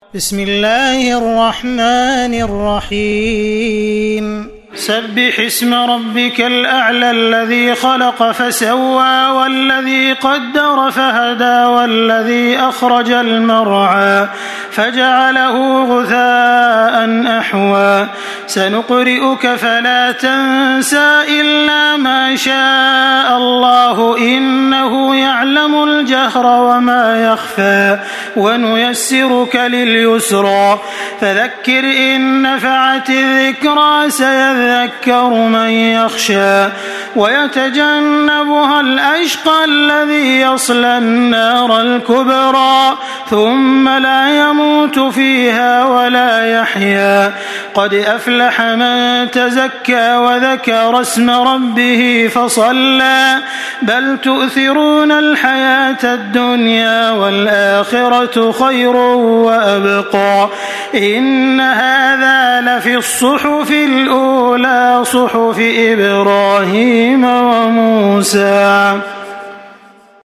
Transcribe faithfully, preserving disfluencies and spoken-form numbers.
بسم الله الرحمن الرحيم سبح اسم ربك الأعلى الذي خلق فسوى والذي قدر فهدى والذي أخرج المرعى فجعله غثاء أحوى سنقرئك فلا تنسى إلا ما شاء الله إنه يعلم الجهر وما يخفى ونيسرك لليسرى فذكر إن نفعت الذكرى سيذكر من يخشى ويتجنبها الأشقى الذي يصلى النار الكبرى ثم لا يموت فيها ولا يحيا قد أفلح من تزكى وذكر اسم ربه فصلى بل تؤثرون الحياة الدنيا والآخرة خير وأبقى إن هذا لفي الصحف الأولى صحف إبراهيم وموسى.